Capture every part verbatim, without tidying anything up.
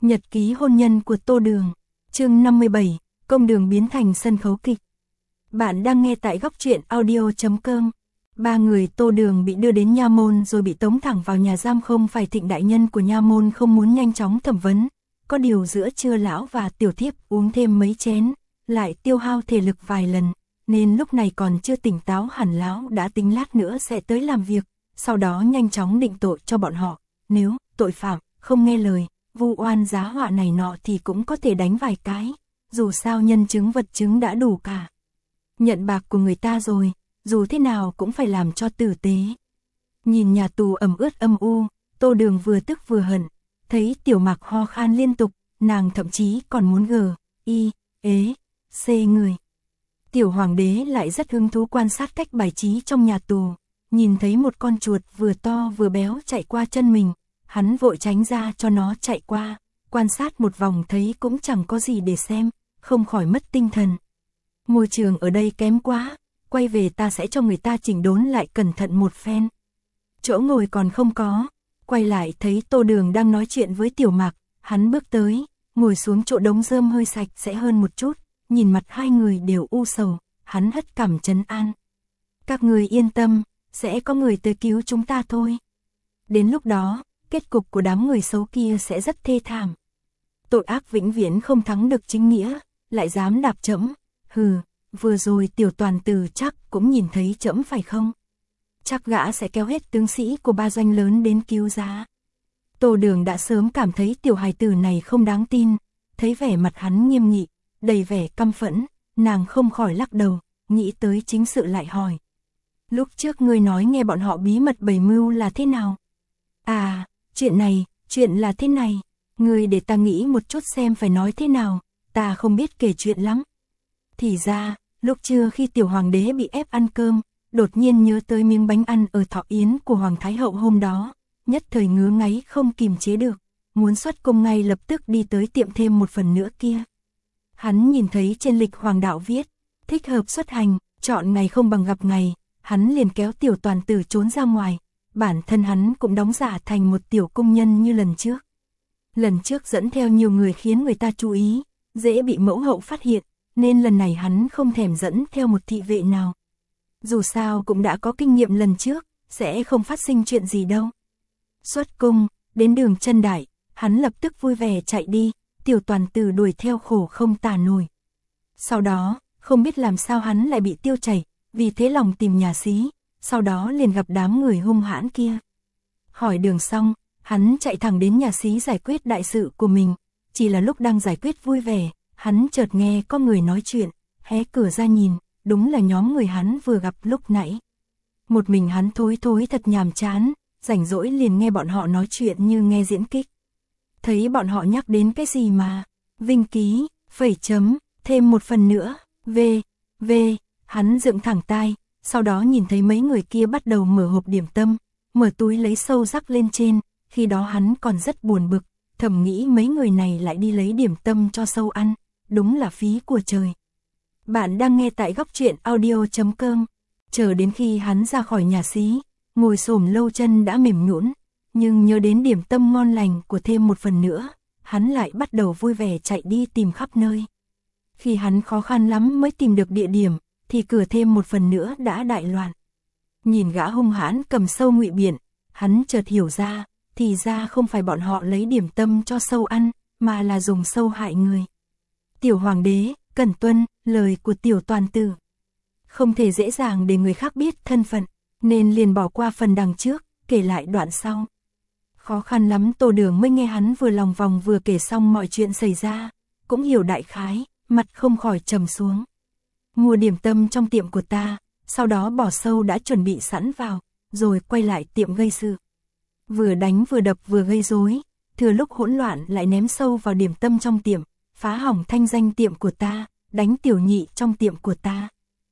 Nhật ký hôn nhân của Tô Đường, chương năm mươi bảy, công đường biến thành sân khấu kịch. Bạn đang nghe tại góc truyện audio chấm com. Ba người Tô Đường bị đưa đến nha môn rồi bị tống thẳng vào nhà giam, không phải Thịnh đại nhân của nha môn không muốn nhanh chóng thẩm vấn. Có điều giữa trưa lão và tiểu thiếp uống thêm mấy chén, lại tiêu hao thể lực vài lần, nên lúc này còn chưa tỉnh táo hẳn, lão đã tính lát nữa sẽ tới làm việc, sau đó nhanh chóng định tội cho bọn họ. Nếu tội phạm không nghe lời, vu oan giá họa này nọ thì cũng có thể đánh vài cái, dù sao nhân chứng vật chứng đã đủ cả. Nhận bạc của người ta rồi, dù thế nào cũng phải làm cho tử tế. Nhìn nhà tù ẩm ướt âm u, Tô Đường vừa tức vừa hận, thấy Tiểu Mạc ho khan liên tục, nàng thậm chí còn muốn gờ, y, ế, xê người. Tiểu Hoàng đế lại rất hứng thú quan sát cách bài trí trong nhà tù, nhìn thấy một con chuột vừa to vừa béo chạy qua chân mình, hắn vội tránh ra cho nó chạy qua, quan sát một vòng thấy cũng chẳng có gì để xem, không khỏi mất tinh thần. Môi trường ở đây kém quá, quay về ta sẽ cho người ta chỉnh đốn lại cẩn thận một phen. Chỗ ngồi còn không có, quay lại thấy Tô Đường đang nói chuyện với Tiểu Mạc, hắn bước tới, ngồi xuống chỗ đống rơm hơi sạch sẽ hơn một chút, nhìn mặt hai người đều u sầu, hắn hất cằm trấn an. Các người yên tâm, sẽ có người tới cứu chúng ta thôi. Đến lúc đó, kết cục của đám người xấu kia sẽ rất thê thảm. Tội ác vĩnh viễn không thắng được chính nghĩa, lại dám đạp trẫm. Hừ, vừa rồi Tiểu Toàn Tử chắc cũng nhìn thấy trẫm phải không? Chắc gã sẽ kéo hết tướng sĩ của ba doanh lớn đến cứu giá. Tô Đường đã sớm cảm thấy tiểu hài tử này không đáng tin, thấy vẻ mặt hắn nghiêm nghị, đầy vẻ căm phẫn, nàng không khỏi lắc đầu, nghĩ tới chính sự lại hỏi. Lúc trước ngươi nói nghe bọn họ bí mật bày mưu là thế nào? À, chuyện này, chuyện là thế này, ngươi để ta nghĩ một chút xem phải nói thế nào, ta không biết kể chuyện lắm. Thì ra, lúc trưa khi Tiểu Hoàng đế bị ép ăn cơm, đột nhiên nhớ tới miếng bánh ăn ở thọ yến của Hoàng Thái Hậu hôm đó, nhất thời ngứa ngáy không kìm chế được, muốn xuất cung ngay lập tức đi tới tiệm thêm một phần nữa kia. Hắn nhìn thấy trên lịch Hoàng đạo viết, thích hợp xuất hành, chọn ngày không bằng gặp ngày, hắn liền kéo Tiểu Toàn Tử trốn ra ngoài, bản thân hắn cũng đóng giả thành một tiểu cung nhân như lần trước. Lần trước dẫn theo nhiều người khiến người ta chú ý, dễ bị mẫu hậu phát hiện, nên lần này hắn không thèm dẫn theo một thị vệ nào. Dù sao cũng đã có kinh nghiệm lần trước, sẽ không phát sinh chuyện gì đâu. Xuất cung, đến đường Trân Đại, hắn lập tức vui vẻ chạy đi, Tiểu Toàn Tử đuổi theo khổ không tả nổi. Sau đó, không biết làm sao hắn lại bị tiêu chảy, vì thế lòng tìm nhà xí, sau đó liền gặp đám người hung hãn kia. Hỏi đường xong, hắn chạy thẳng đến nhà xí giải quyết đại sự của mình, chỉ là lúc đang giải quyết vui vẻ, hắn chợt nghe có người nói chuyện, hé cửa ra nhìn, đúng là nhóm người hắn vừa gặp lúc nãy. Một mình hắn thối thối thật nhàm chán, rảnh rỗi liền nghe bọn họ nói chuyện như nghe diễn kịch. Thấy bọn họ nhắc đến cái gì mà, vinh ký, phẩy chấm, thêm một phần nữa, v, v, hắn dựng thẳng tai, sau đó nhìn thấy mấy người kia bắt đầu mở hộp điểm tâm, mở túi lấy sâu rắc lên trên, khi đó hắn còn rất buồn bực, thầm nghĩ mấy người này lại đi lấy điểm tâm cho sâu ăn, đúng là phí của trời. Bạn đang nghe tại góc truyện audio chấm com, chờ đến khi hắn ra khỏi nhà xí, ngồi xổm lâu chân đã mềm nhũn, nhưng nhớ đến điểm tâm ngon lành của thêm một phần nữa, hắn lại bắt đầu vui vẻ chạy đi tìm khắp nơi. Khi hắn khó khăn lắm mới tìm được địa điểm, thì cửa thêm một phần nữa đã đại loạn. Nhìn gã hung hãn cầm sâu ngụy biện, hắn chợt hiểu ra, thì ra không phải bọn họ lấy điểm tâm cho sâu ăn, mà là dùng sâu hại người. Tiểu Hoàng đế, cần tuân lời của Tiểu Toàn Tử. Không thể dễ dàng để người khác biết thân phận, nên liền bỏ qua phần đằng trước, kể lại đoạn sau. Khó khăn lắm Tô Đường mới nghe hắn vừa lòng vòng vừa kể xong mọi chuyện xảy ra, cũng hiểu đại khái, mặt không khỏi trầm xuống. Mua điểm tâm trong tiệm của ta, sau đó bỏ sâu đã chuẩn bị sẵn vào, rồi quay lại tiệm gây sự. Vừa đánh vừa đập vừa gây rối, thừa lúc hỗn loạn lại ném sâu vào điểm tâm trong tiệm, phá hỏng thanh danh tiệm của ta, đánh tiểu nhị trong tiệm của ta.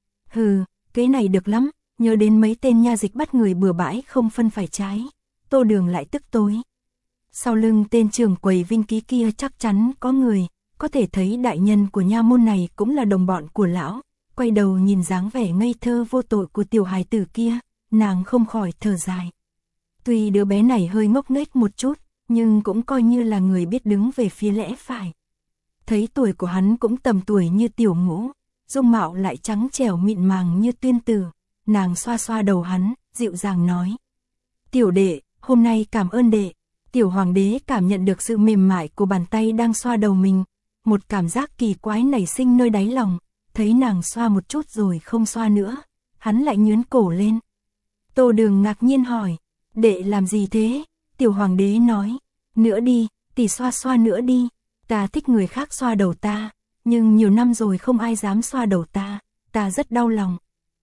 Hừ, cái này được lắm, nhớ đến mấy tên nha dịch bắt người bừa bãi không phân phải trái, Tô Đường lại tức tối. Sau lưng tên trưởng quầy vinh ký kia chắc chắn có người, có thể thấy đại nhân của nha môn này cũng là đồng bọn của lão, quay đầu nhìn dáng vẻ ngây thơ vô tội của tiểu hài tử kia, nàng không khỏi thở dài. Tuy đứa bé này hơi ngốc nghếch một chút, nhưng cũng coi như là người biết đứng về phía lẽ phải. Thấy tuổi của hắn cũng tầm tuổi như Tiểu Ngũ, dung mạo lại trắng trẻo mịn màng như Tuyên Tử, nàng xoa xoa đầu hắn, dịu dàng nói. Tiểu đệ, hôm nay cảm ơn đệ. Tiểu hoàng đế cảm nhận được sự mềm mại của bàn tay đang xoa đầu mình, một cảm giác kỳ quái nảy sinh nơi đáy lòng, thấy nàng xoa một chút rồi không xoa nữa, hắn lại nhướn cổ lên. Tô Đường ngạc nhiên hỏi, đệ làm gì thế? Tiểu hoàng đế nói, nữa đi, tỷ xoa xoa nữa đi, ta thích người khác xoa đầu ta, nhưng nhiều năm rồi không ai dám xoa đầu ta, ta rất đau lòng.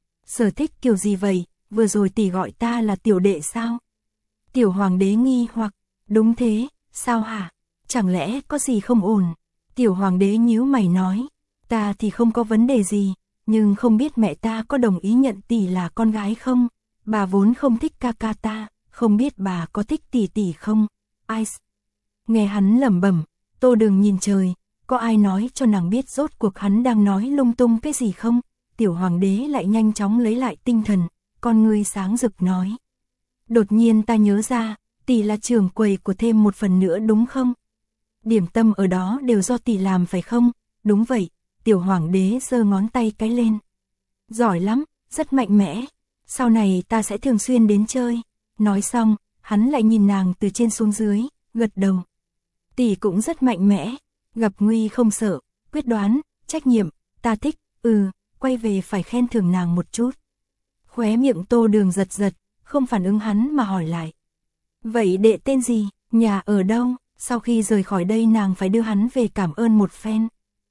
Sở thích kiểu gì vậy, vừa rồi tỷ gọi ta là tiểu đệ sao? Tiểu hoàng đế nghi hoặc, đúng thế, sao hả? Chẳng lẽ có gì không ổn? Tiểu hoàng đế nhíu mày nói, ta thì không có vấn đề gì, nhưng không biết mẹ ta có đồng ý nhận tỷ là con gái không? Bà vốn không thích ca ca ta, không biết bà có thích tỷ tỷ không? Ice. Nghe hắn lẩm bẩm, Tô Đường nhìn trời, có ai nói cho nàng biết rốt cuộc hắn đang nói lung tung cái gì không? Tiểu hoàng đế lại nhanh chóng lấy lại tinh thần, con ngươi sáng rực nói. Đột nhiên ta nhớ ra, tỷ là trưởng quầy của thêm một phần nữa đúng không? Điểm tâm ở đó đều do tỷ làm phải không? Đúng vậy, tiểu hoàng đế giơ ngón tay cái lên. Giỏi lắm, rất mạnh mẽ, sau này ta sẽ thường xuyên đến chơi. Nói xong, hắn lại nhìn nàng từ trên xuống dưới, gật đầu. Tỷ cũng rất mạnh mẽ, gặp nguy không sợ, quyết đoán, trách nhiệm, ta thích, ừ, quay về phải khen thưởng nàng một chút. Khóe miệng Tô Đường giật giật, không phản ứng hắn mà hỏi lại. Vậy đệ tên gì, nhà ở đâu? Sau khi rời khỏi đây nàng phải đưa hắn về cảm ơn một phen.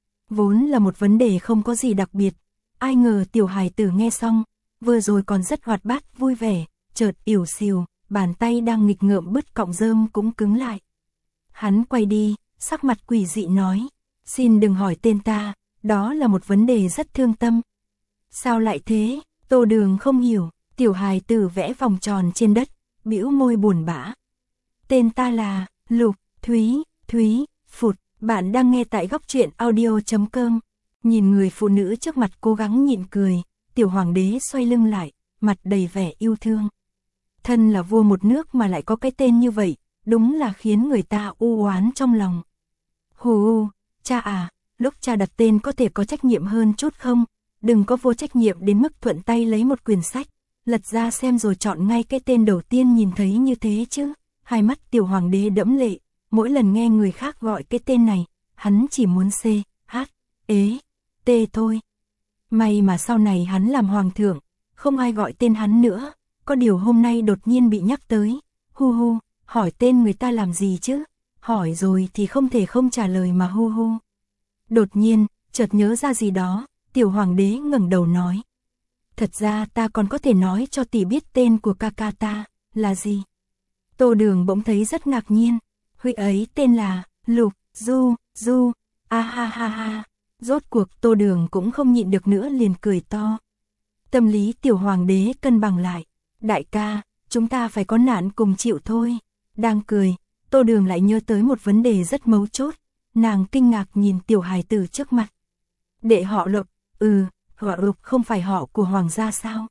Vốn là một vấn đề không có gì đặc biệt, ai ngờ tiểu hài tử nghe xong, vừa rồi còn rất hoạt bát vui vẻ, chợt ỉu xìu, bàn tay đang nghịch ngợm bứt cọng rơm cũng cứng lại. Hắn quay đi, sắc mặt quỷ dị nói, xin đừng hỏi tên ta, đó là một vấn đề rất thương tâm. Sao lại thế? Tô Đường không hiểu, tiểu hài tử vẽ vòng tròn trên đất, bĩu môi buồn bã. Tên ta là Lục Thúy, Thúy, Phụt, bạn đang nghe tại góc truyện audio chấm com. Nhìn người phụ nữ trước mặt cố gắng nhịn cười, tiểu hoàng đế xoay lưng lại, mặt đầy vẻ yêu thương. Thân là vua một nước mà lại có cái tên như vậy, đúng là khiến người ta u oán trong lòng. Hù, cha à, lúc cha đặt tên có thể có trách nhiệm hơn chút không? Đừng có vô trách nhiệm đến mức thuận tay lấy một quyển sách, lật ra xem rồi chọn ngay cái tên đầu tiên nhìn thấy như thế chứ. Hai mắt tiểu hoàng đế đẫm lệ, mỗi lần nghe người khác gọi cái tên này, hắn chỉ muốn C, H, ế, T thôi. May mà sau này hắn làm hoàng thượng, không ai gọi tên hắn nữa, có điều hôm nay đột nhiên bị nhắc tới. Hu hu, hỏi tên người ta làm gì chứ? Hỏi rồi thì không thể không trả lời mà hu hu. Đột nhiên, chợt nhớ ra gì đó, tiểu hoàng đế ngẩng đầu nói. Thật ra ta còn có thể nói cho tỷ biết tên của ca ca ta, là gì? Tô Đường bỗng thấy rất ngạc nhiên, huy ấy tên là Lục Du, Du, a ha ha ha. Rốt cuộc Tô Đường cũng không nhịn được nữa liền cười to. Tâm lý tiểu hoàng đế cân bằng lại, đại ca, chúng ta phải có nạn cùng chịu thôi. Đang cười, Tô Đường lại nhớ tới một vấn đề rất mấu chốt, nàng kinh ngạc nhìn tiểu hài tử trước mặt. Đệ họ Lục, ừ, họ Lục không phải họ của hoàng gia sao?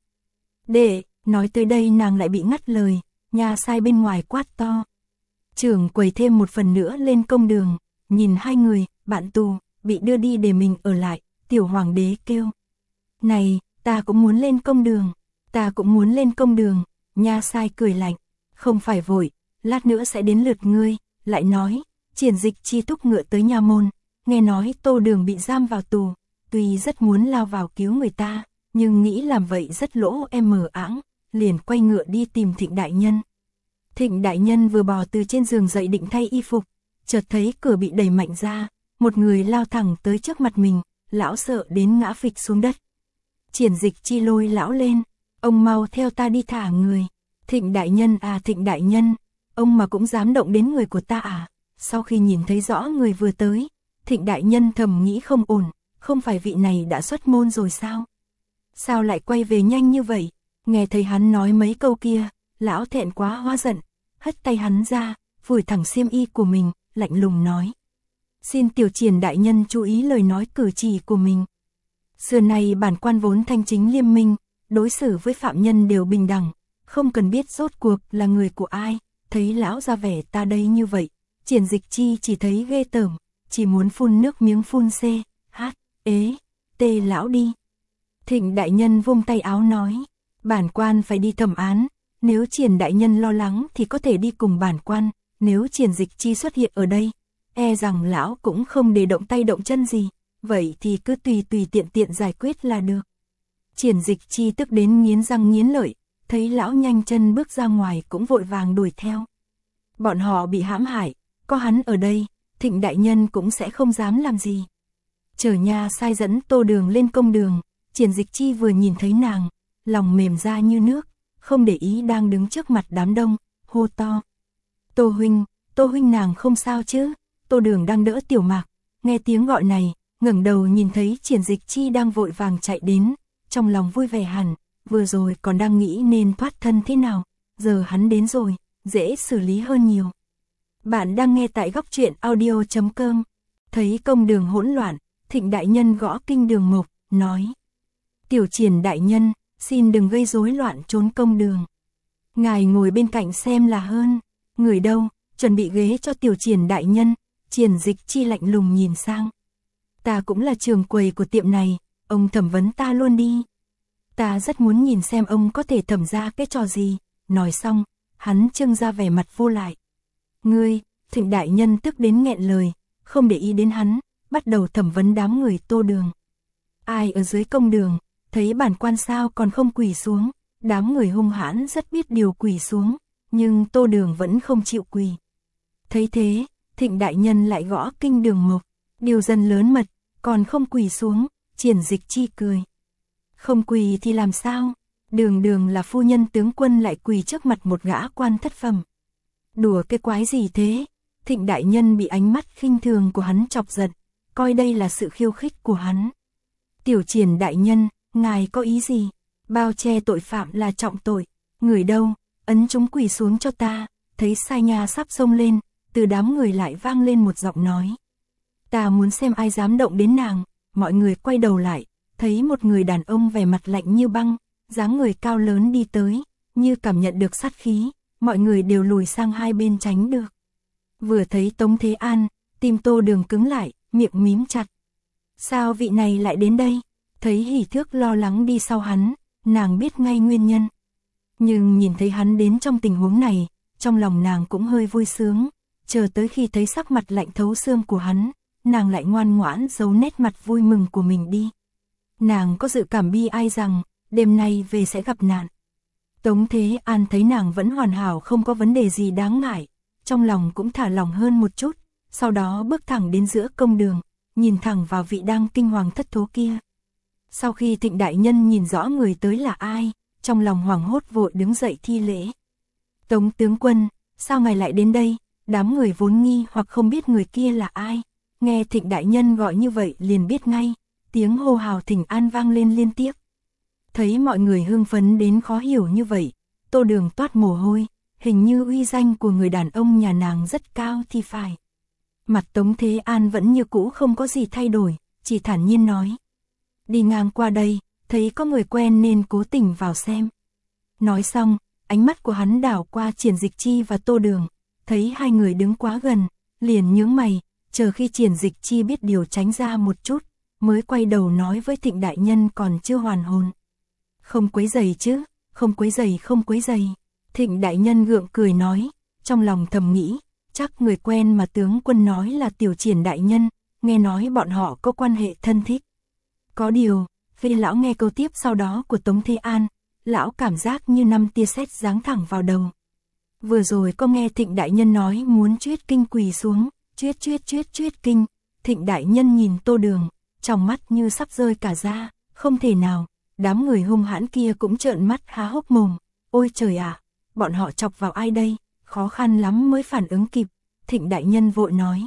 Đệ, nói tới đây nàng lại bị ngắt lời, nhà sai bên ngoài quát to. Trưởng quầy thêm một phần nữa lên công đường, nhìn hai người, bạn tù, bị đưa đi để mình ở lại, tiểu hoàng đế kêu. Này, ta cũng muốn lên công đường, ta cũng muốn lên công đường, nha sai cười lạnh, không phải vội, lát nữa sẽ đến lượt ngươi, lại nói, Triển Dịch chi thúc ngựa tới nha môn, nghe nói Tô Đường bị giam vào tù, tuy rất muốn lao vào cứu người ta, nhưng nghĩ làm vậy rất lỗ em mờ áng, liền quay ngựa đi tìm Thịnh đại nhân. Thịnh đại nhân vừa bò từ trên giường dậy định thay y phục, chợt thấy cửa bị đẩy mạnh ra, một người lao thẳng tới trước mặt mình, lão sợ đến ngã phịch xuống đất. Triển Dịch chi lôi lão lên, ông mau theo ta đi thả người. Thịnh đại nhân à Thịnh đại nhân, ông mà cũng dám động đến người của ta à? Sau khi nhìn thấy rõ người vừa tới, Thịnh đại nhân thầm nghĩ không ổn, không phải vị này đã xuất môn rồi sao? Sao lại quay về nhanh như vậy? Nghe thấy hắn nói mấy câu kia, lão thẹn quá hóa giận, hất tay hắn ra, phủi thẳng xiêm y của mình, lạnh lùng nói. Xin tiểu Triển đại nhân chú ý lời nói cử chỉ của mình. Xưa nay bản quan vốn thanh chính liêm minh, đối xử với phạm nhân đều bình đẳng, không cần biết rốt cuộc là người của ai, thấy lão ra vẻ ta đây như vậy, Triển Dịch Chi chỉ thấy ghê tởm, chỉ muốn phun nước miếng phun c, h, ế, tê lão đi. Thịnh đại nhân vung tay áo nói, bản quan phải đi thẩm án, nếu Triển đại nhân lo lắng thì có thể đi cùng bản quan, nếu Triển Dịch Chi xuất hiện ở đây, e rằng lão cũng không để động tay động chân gì, vậy thì cứ tùy tùy tiện tiện giải quyết là được. Triển Dịch Chi tức đến nghiến răng nghiến lợi, thấy lão nhanh chân bước ra ngoài cũng vội vàng đuổi theo. Bọn họ bị hãm hại, có hắn ở đây, Thịnh đại nhân cũng sẽ không dám làm gì. Chở nha sai dẫn Tô Đường lên công đường, Triển Dịch Chi vừa nhìn thấy nàng, lòng mềm ra như nước, không để ý đang đứng trước mặt đám đông, hô to. Tô huynh, Tô huynh nàng không sao chứ? Tô Đường đang đỡ Tiểu Mạc, nghe tiếng gọi này, ngẩng đầu nhìn thấy Triển Dịch Chi đang vội vàng chạy đến, trong lòng vui vẻ hẳn, vừa rồi còn đang nghĩ nên thoát thân thế nào, giờ hắn đến rồi, dễ xử lý hơn nhiều. Bạn đang nghe tại góc truyện audio chấm com. Thấy công đường hỗn loạn, Thịnh đại nhân gõ kinh đường mộc, nói: Tiểu Triển đại nhân, xin đừng gây rối loạn trốn công đường. Ngài ngồi bên cạnh xem là hơn. Người đâu, chuẩn bị ghế cho Tiểu Triển đại nhân. Triển Dịch Chi lạnh lùng nhìn sang. Ta cũng là trường quầy của tiệm này, ông thẩm vấn ta luôn đi. Ta rất muốn nhìn xem ông có thể thẩm ra cái trò gì. Nói xong, hắn trưng ra vẻ mặt vô lại. Ngươi, Thịnh đại nhân tức đến nghẹn lời, không để ý đến hắn, bắt đầu thẩm vấn đám người Tô Đường. Ai ở dưới công đường, thấy bản quan sao còn không quỳ xuống, đám người hung hãn rất biết điều quỳ xuống, nhưng Tô Đường vẫn không chịu quỳ. Thấy thế, Thịnh đại nhân lại gõ kinh đường mộc, điều dân lớn mật, còn không quỳ xuống. Triển Dịch Chi cười. Không quỳ thì làm sao? Đường đường là phu nhân tướng quân lại quỳ trước mặt một gã quan thất phẩm. Đùa cái quái gì thế? Thịnh đại nhân bị ánh mắt khinh thường của hắn chọc giận, coi đây là sự khiêu khích của hắn. Tiểu Triển đại nhân, ngài có ý gì? Bao che tội phạm là trọng tội. Người đâu, ấn chúng quỳ xuống cho ta. Thấy Sai Nha sắp xông lên, từ đám người lại vang lên một giọng nói. Ta muốn xem ai dám động đến nàng. Mọi người quay đầu lại, thấy một người đàn ông vẻ mặt lạnh như băng, dáng người cao lớn đi tới, như cảm nhận được sát khí, mọi người đều lùi sang hai bên tránh được. Vừa thấy Tống Thế An, tim Tô Đường cứng lại, miệng mím chặt. Sao vị này lại đến đây? Thấy Hỉ Thước lo lắng đi sau hắn, nàng biết ngay nguyên nhân. Nhưng nhìn thấy hắn đến trong tình huống này, trong lòng nàng cũng hơi vui sướng, chờ tới khi thấy sắc mặt lạnh thấu xương của hắn, nàng lại ngoan ngoãn giấu nét mặt vui mừng của mình đi. Nàng có dự cảm bi ai rằng, đêm nay về sẽ gặp nạn. Tống Thế An thấy nàng vẫn hoàn hảo không có vấn đề gì đáng ngại, trong lòng cũng thả lòng hơn một chút, sau đó bước thẳng đến giữa công đường, nhìn thẳng vào vị đang kinh hoàng thất thố kia. Sau khi Thịnh đại nhân nhìn rõ người tới là ai, trong lòng hoảng hốt vội đứng dậy thi lễ. Tống tướng quân, sao ngài lại đến đây? Đám người vốn nghi hoặc không biết người kia là ai, nghe Thịnh đại nhân gọi như vậy liền biết ngay, tiếng hô hào thỉnh an vang lên liên tiếp. Thấy mọi người hưng phấn đến khó hiểu như vậy, Tô Đường toát mồ hôi, hình như uy danh của người đàn ông nhà nàng rất cao thì phải. Mặt Tống Thế An vẫn như cũ không có gì thay đổi, chỉ thản nhiên nói. Đi ngang qua đây, thấy có người quen nên cố tình vào xem. Nói xong, ánh mắt của hắn đảo qua Triển Dịch Chi và Tô Đường, thấy hai người đứng quá gần, liền nhướng mày, chờ khi Triển Dịch Chi biết điều tránh ra một chút, mới quay đầu nói với Thịnh đại nhân còn chưa hoàn hồn. Không quấy rầy chứ, không quấy rầy không quấy rầy. Thịnh đại nhân gượng cười nói, trong lòng thầm nghĩ, chắc người quen mà tướng quân nói là Tiểu Triển đại nhân, nghe nói bọn họ có quan hệ thân thích. Có điều, khi lão nghe câu tiếp sau đó của Tống Thế An, lão cảm giác như năm tia sét giáng thẳng vào đầu. Vừa rồi có nghe Thịnh đại nhân nói muốn chuyết kinh quỳ xuống, chuyết chuyết chuyết chuyết kinh. Thịnh đại nhân nhìn Tô Đường, trong mắt như sắp rơi cả ra, không thể nào. Đám người hung hãn kia cũng trợn mắt há hốc mồm. Ôi trời ạ, bọn họ chọc vào ai đây? Khó khăn lắm mới phản ứng kịp. Thịnh đại nhân vội nói.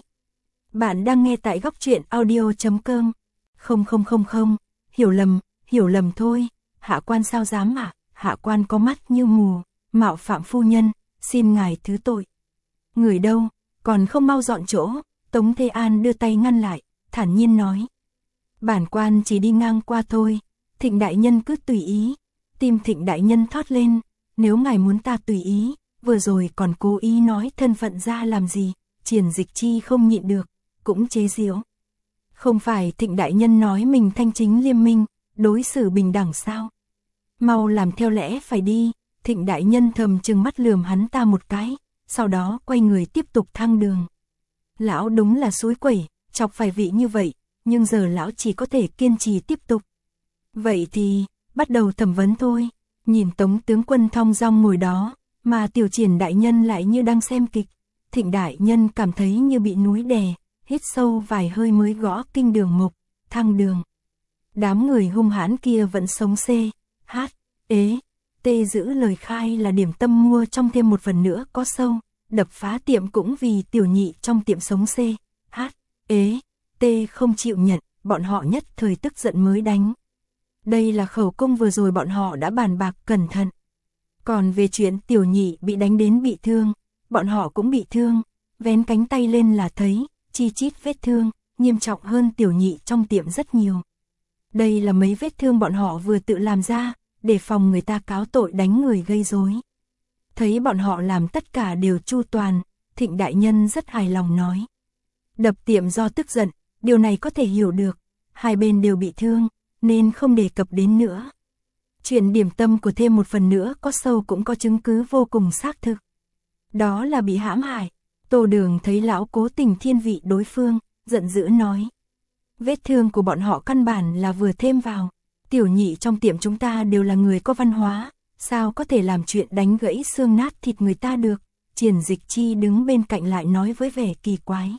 Bạn đang nghe tại góc truyện audio chấm com. Không không không không, hiểu lầm, hiểu lầm thôi. Hạ quan sao dám ạ, à? Hạ quan có mắt như mù, mạo phạm phu nhân, xin ngài thứ tội. Người đâu, còn không mau dọn chỗ. Tống Thế An đưa tay ngăn lại, thản nhiên nói. Bản quan chỉ đi ngang qua thôi. Thịnh đại nhân cứ tùy ý. Tim Thịnh đại nhân thót lên, nếu ngài muốn ta tùy ý, vừa rồi còn cố ý nói thân phận ra làm gì, Triển Dịch Chi không nhịn được, cũng chế giễu. Không phải Thịnh đại nhân nói mình thanh chính liêm minh, đối xử bình đẳng sao? Mau làm theo lẽ phải đi, Thịnh đại nhân thầm trừng mắt lườm hắn ta một cái, sau đó quay người tiếp tục thăng đường. Lão đúng là xúi quẩy, chọc phải vị như vậy, nhưng giờ lão chỉ có thể kiên trì tiếp tục. Vậy thì, bắt đầu thẩm vấn thôi, nhìn Tống tướng quân thong dong ngồi đó, mà Tiểu Triển đại nhân lại như đang xem kịch. Thịnh đại nhân cảm thấy như bị núi đè, hít sâu vài hơi mới gõ kinh đường mục, thăng đường. Đám người hung hãn kia vẫn sống C, H, ế, T giữ lời khai là điểm tâm mua trong thêm một phần nữa có sâu, đập phá tiệm cũng vì tiểu nhị trong tiệm sống C, H, ế, T không chịu nhận, bọn họ nhất thời tức giận mới đánh. Đây là khẩu cung vừa rồi bọn họ đã bàn bạc cẩn thận. Còn về chuyện tiểu nhị bị đánh đến bị thương, bọn họ cũng bị thương, vén cánh tay lên là thấy, chi chít vết thương, nghiêm trọng hơn tiểu nhị trong tiệm rất nhiều. Đây là mấy vết thương bọn họ vừa tự làm ra, để phòng người ta cáo tội đánh người gây rối. Thấy bọn họ làm tất cả đều chu toàn, Thịnh đại nhân rất hài lòng nói. Đập tiệm do tức giận, điều này có thể hiểu được, hai bên đều bị thương, nên không đề cập đến nữa. Chuyện điểm tâm của thêm một phần nữa có sâu cũng có chứng cứ vô cùng xác thực. Đó là bị hãm hại. Tô Đường thấy lão cố tình thiên vị đối phương, giận dữ nói. Vết thương của bọn họ căn bản là vừa thêm vào. Tiểu nhị trong tiệm chúng ta đều là người có văn hóa, sao có thể làm chuyện đánh gãy xương nát thịt người ta được. Triển Dịch Chi đứng bên cạnh lại nói với vẻ kỳ quái.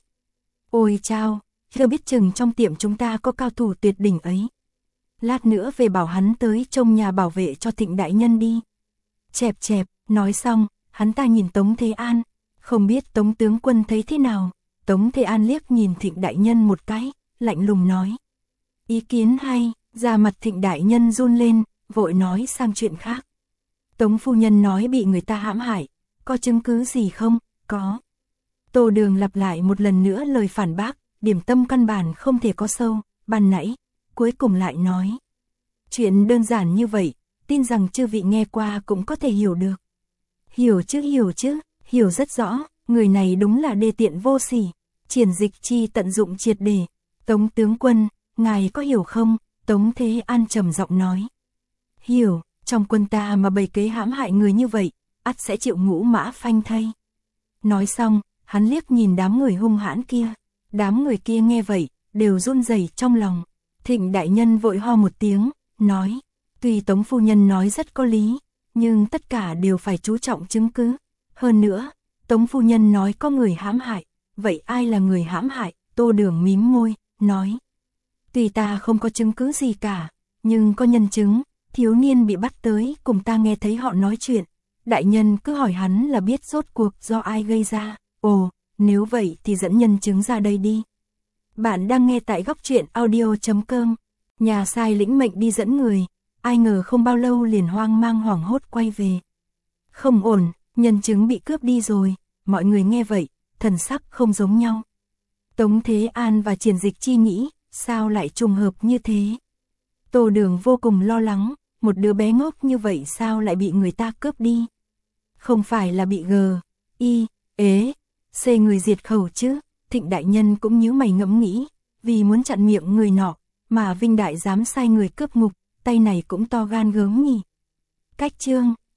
Ôi chao, chưa biết chừng trong tiệm chúng ta có cao thủ tuyệt đỉnh ấy. Lát nữa về bảo hắn tới trông nhà bảo vệ cho Thịnh đại nhân đi. Chẹp chẹp, nói xong, hắn ta nhìn Tống Thế An, không biết Tống tướng quân thấy thế nào. Tống Thế An liếc nhìn Thịnh đại nhân một cái, lạnh lùng nói. Ý kiến hay, da mặt Thịnh đại nhân run lên, vội nói sang chuyện khác. Tống phu nhân nói bị người ta hãm hại, có chứng cứ gì không? Có. Tô Đường lặp lại một lần nữa lời phản bác, điểm tâm căn bản không thể có sâu, ban nãy, cuối cùng lại nói. Chuyện đơn giản như vậy, tin rằng chư vị nghe qua cũng có thể hiểu được. Hiểu chứ hiểu chứ, hiểu rất rõ, người này đúng là đê tiện vô sỉ. Triển Dịch Chi tận dụng triệt để. Tống tướng quân, ngài có hiểu không? Tống Thế An trầm giọng nói. Hiểu, trong quân ta mà bày kế hãm hại người như vậy, ắt sẽ chịu ngũ mã phanh thây. Nói xong, hắn liếc nhìn đám người hung hãn kia. Đám người kia nghe vậy, đều run rẩy trong lòng. Thịnh đại nhân vội ho một tiếng, nói. Tuy Tống phu nhân nói rất có lý, nhưng tất cả đều phải chú trọng chứng cứ. Hơn nữa, Tống phu nhân nói có người hãm hại, vậy ai là người hãm hại? Tô Đường mím môi, nói. Tuy ta không có chứng cứ gì cả, nhưng có nhân chứng, thiếu niên bị bắt tới cùng ta nghe thấy họ nói chuyện. Đại nhân cứ hỏi hắn là biết rốt cuộc do ai gây ra. Ồ, nếu vậy thì dẫn nhân chứng ra đây đi. Bạn đang nghe tại góc truyện audio chấm com. Nhà sai lĩnh mệnh đi dẫn người, ai ngờ không bao lâu liền hoang mang hoảng hốt quay về. Không ổn, nhân chứng bị cướp đi rồi. Mọi người nghe vậy, thần sắc không giống nhau. Tống Thế An và Triển Dịch Chi nghĩ, sao lại trùng hợp như thế? Tô Đường vô cùng lo lắng, một đứa bé ngốc như vậy sao lại bị người ta cướp đi? Không phải là bị G, I, ế, C người diệt khẩu chứ? Thịnh đại nhân cũng nhíu mày ngẫm nghĩ, vì muốn chặn miệng người nọ, mà Vinh đại dám sai người cướp ngục, tay này cũng to gan gớm nhỉ. Cách chương